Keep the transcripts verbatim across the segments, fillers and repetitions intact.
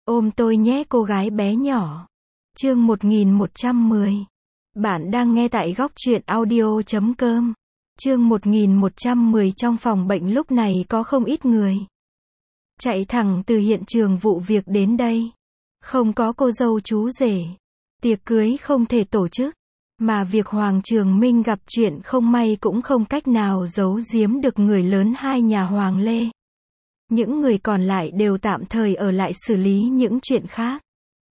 Ôm tôi nhé cô gái bé nhỏ. Chương một nghìn một trăm mười. Bạn đang nghe tại góc truyện audio chấm com. Chương một nghìn một trăm mười. Trong phòng bệnh lúc này có không ít người chạy thẳng từ hiện trường vụ việc đến đây. Không có cô dâu chú rể. Tiệc cưới không thể tổ chức. Mà việc Hoàng Trường Minh gặp chuyện không may cũng không cách nào giấu giếm được người lớn hai nhà Hoàng Lê. Những người còn lại đều tạm thời ở lại xử lý những chuyện khác.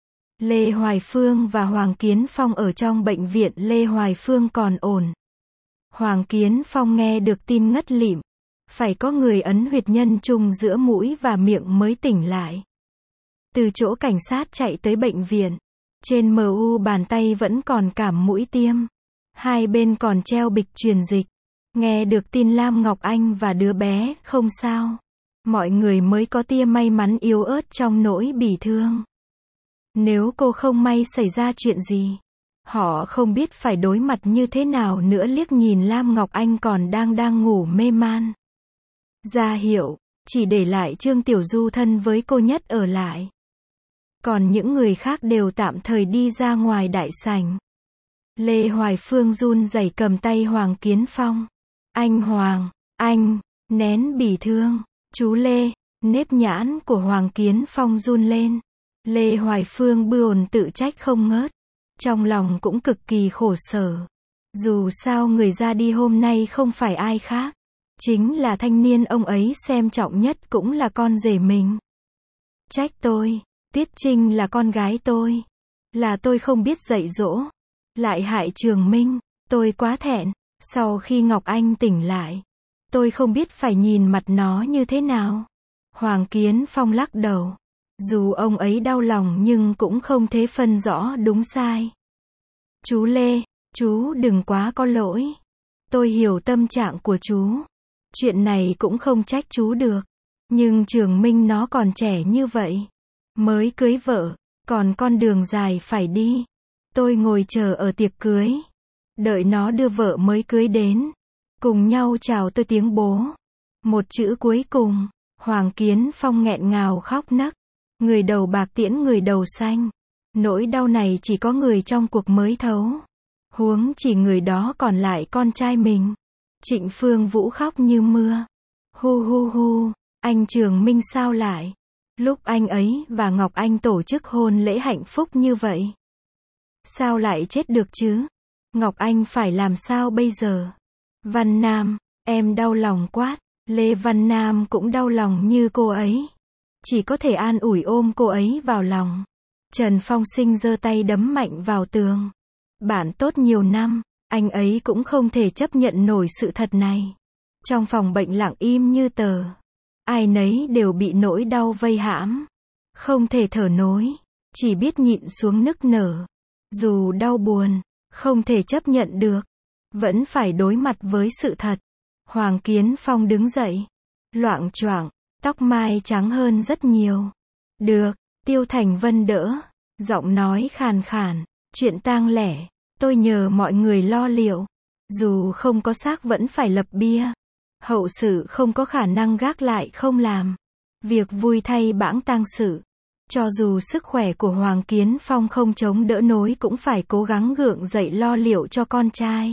Lê Hoài Phương và Hoàng Kiến Phong ở trong bệnh viện. Lê Hoài Phương còn ổn. Hoàng Kiến Phong nghe được tin ngất lịm. Phải có người ấn huyệt nhân trung giữa mũi và miệng mới tỉnh lại. Từ chỗ cảnh sát chạy tới bệnh viện. Trên em u bàn tay vẫn còn cảm mũi tiêm. Hai bên còn treo bịch truyền dịch. Nghe được tin Lam Ngọc Anh và đứa bé không sao. Mọi người mới có tia may mắn yếu ớt trong nỗi bỉ thương. Nếu cô không may xảy ra chuyện gì, họ không biết phải đối mặt như thế nào nữa. Liếc nhìn Lam Ngọc Anh còn đang đang ngủ mê man. Ra hiệu, chỉ để lại Trương Tiểu Du thân với cô nhất ở lại. Còn những người khác đều tạm thời đi ra ngoài đại sảnh. Lê Hoài Phương run rẩy cầm tay Hoàng Kiến Phong. Anh Hoàng, anh, nén bỉ thương. Chú Lê, nếp nhãn của Hoàng Kiến Phong run lên. Lê Hoài Phương bừa tự trách không ngớt. Trong lòng cũng cực kỳ khổ sở. Dù sao người ra đi hôm nay không phải ai khác. Chính là thanh niên ông ấy xem trọng nhất cũng là con rể mình. Trách tôi, Tuyết Trinh là con gái tôi. Là tôi không biết dạy dỗ. Lại hại Trường Minh, tôi quá thẹn. Sau khi Ngọc Anh tỉnh lại, tôi không biết phải nhìn mặt nó như thế nào. Hoàng Kiến Phong lắc đầu. Dù ông ấy đau lòng nhưng cũng không thể phân rõ đúng sai. Chú Lê, chú đừng quá có lỗi. Tôi hiểu tâm trạng của chú. Chuyện này cũng không trách chú được. Nhưng Trường Minh nó còn trẻ như vậy. Mới cưới vợ, còn con đường dài phải đi. Tôi ngồi chờ ở tiệc cưới. Đợi nó đưa vợ mới cưới đến. Cùng nhau chào tôi tiếng bố. Một chữ cuối cùng, Hoàng Kiến Phong nghẹn ngào khóc nấc. Người đầu bạc tiễn người đầu xanh. Nỗi đau này chỉ có người trong cuộc mới thấu. Huống chỉ người đó còn lại con trai mình. Trịnh Phương Vũ khóc như mưa. Hu hu hu, anh Trường Minh sao lại? Lúc anh ấy và Ngọc Anh tổ chức hôn lễ hạnh phúc như vậy. Sao lại chết được chứ? Ngọc Anh phải làm sao bây giờ? Văn Nam, em đau lòng quát. Lê Văn Nam cũng đau lòng như cô ấy. Chỉ có thể an ủi ôm cô ấy vào lòng. Trần Phong Sinh giơ tay đấm mạnh vào tường. Bạn tốt nhiều năm, anh ấy cũng không thể chấp nhận nổi sự thật này. Trong phòng bệnh lặng im như tờ. Ai nấy đều bị nỗi đau vây hãm. Không thể thở nổi. Chỉ biết nhịn xuống nức nở. Dù đau buồn, không thể chấp nhận được. Vẫn phải đối mặt với sự thật. Hoàng Kiến Phong đứng dậy. Loạng choạng, tóc mai trắng hơn rất nhiều. Được, Tiêu Thành Vân đỡ. Giọng nói khàn khàn. Chuyện tang lẻ, tôi nhờ mọi người lo liệu. Dù không có xác vẫn phải lập bia. Hậu sự không có khả năng gác lại không làm. Việc vui thay bãng tang sự. Cho dù sức khỏe của Hoàng Kiến Phong không chống đỡ nổi cũng phải cố gắng gượng dậy lo liệu cho con trai.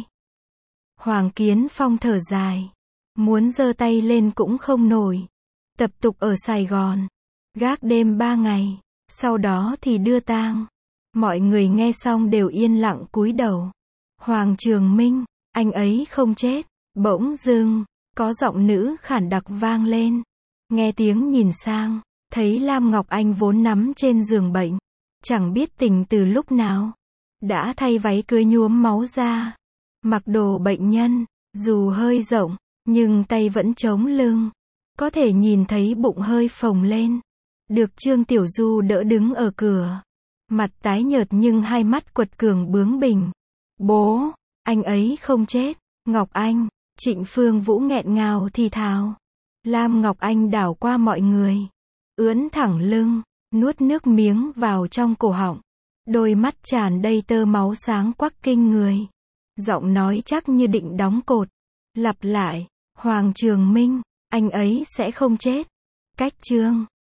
Hoàng Kiến Phong thở dài. Muốn giơ tay lên cũng không nổi. Tập tục ở Sài Gòn. Gác đêm ba ngày. Sau đó thì đưa tang. Mọi người nghe xong đều yên lặng cúi đầu. Hoàng Trường Minh, anh ấy không chết. Bỗng dưng, có giọng nữ khản đặc vang lên. Nghe tiếng nhìn sang, thấy Lam Ngọc Anh vốn nằm trên giường bệnh. Chẳng biết tỉnh từ lúc nào. Đã thay váy cưới nhuốm máu ra. Mặc đồ bệnh nhân, dù hơi rộng, nhưng tay vẫn chống lưng. Có thể nhìn thấy bụng hơi phồng lên. Được Trương Tiểu Du đỡ đứng ở cửa. Mặt tái nhợt nhưng hai mắt quật cường bướng bỉnh. Bố, anh ấy không chết. Ngọc Anh, Trịnh Phương Vũ nghẹn ngào thì thào. Lam Ngọc Anh đảo qua mọi người. Ưỡn thẳng lưng, nuốt nước miếng vào trong cổ họng. Đôi mắt tràn đầy tơ máu sáng quắc kinh người. Giọng nói chắc như định đóng cột. Lặp lại, Hoàng Trường Minh, anh ấy sẽ không chết. Cách chương